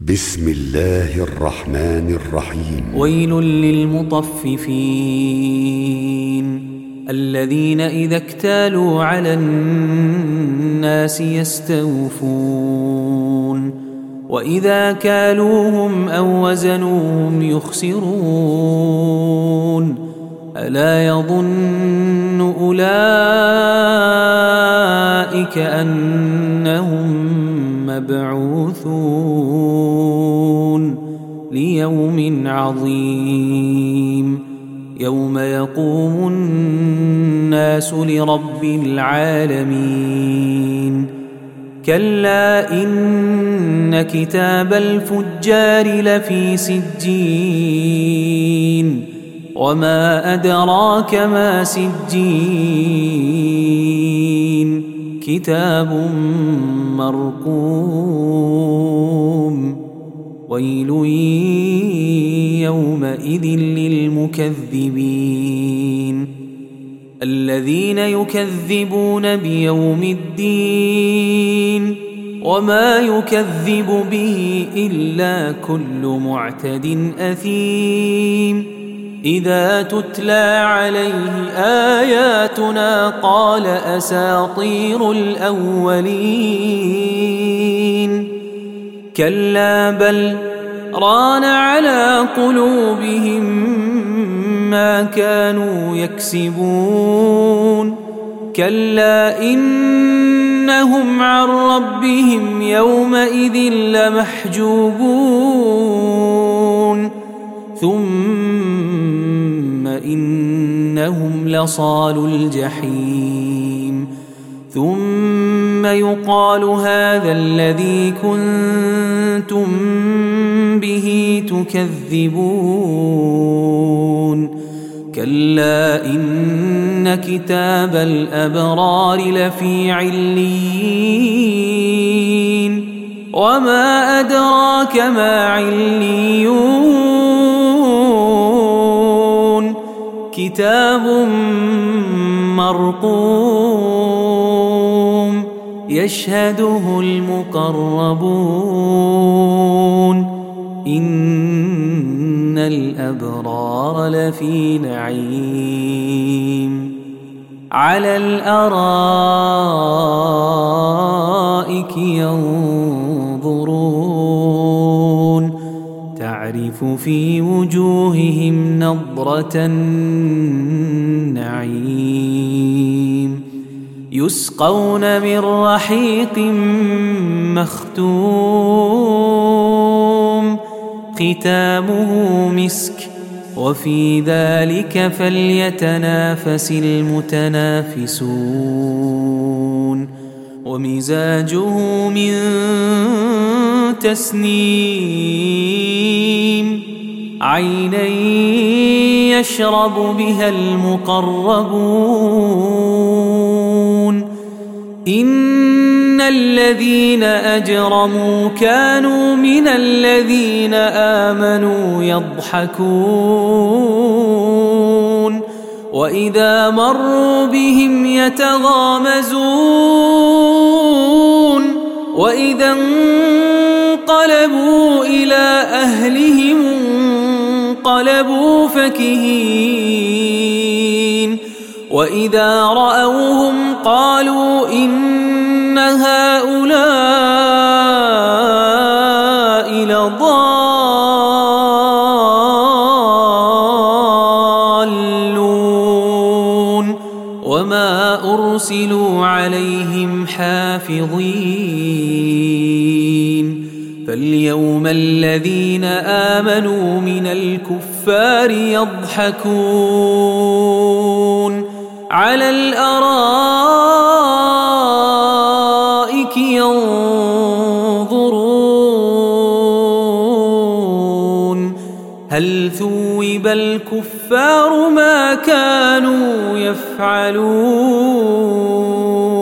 بسم الله الرحمن الرحيم. ويل للمطففين الذين إذا اكتالوا على الناس يستوفون وإذا كالوهم أو وزنوهم يخسرون ألا يظن أولئك أنهم مبعوثون ليوم عظيم يوم يقوم الناس لرب العالمين كلا إن كتاب الفجار لفي سجين وما أدراك ما سجين كتاب مرقوم ويل يومئذ للمكذبين الذين يكذبون بيوم الدين وما يكذب به إلا كل معتد أثيم إذا تتلى عليه آياتنا قال أساطير الأولين كلا بل ران على قلوبهم ما كانوا يكسبون كلا إنهم عن ربهم يومئذ لمحجوبون ثم إنهم لصالو الجحيم ثم يقال هذا الذي كنتم به تكذبون كلا إن كتاب الأبرار لفي عليين وما أدراك ما عليون كتاب مرقوم يشهده المقربون إن الأبرار لفي نعيم على الأرائك ينظرون تعرف في وجوههم نضرة النعيم يسقون من رحيق مختوم ختامه مسك وفي ذلك فليتنافس المتنافسون ومزاجه من تسنيم عينا يشرب بها المقربون إن الذين أجرموا كانوا من الذين آمنوا يضحكون وإذا مروا بهم يتغامزون وإذا انقلبوا إلى أهلهم انقلبوا فكهين وإذا رأوهم قالوا إن هؤلاء لضالون وما أرسلوا عليهم حافظين فاليوم الذين آمنوا من الكفار يضحكون على الأرائك ينظرون هل ثوب الكفار ما كانوا يفعلون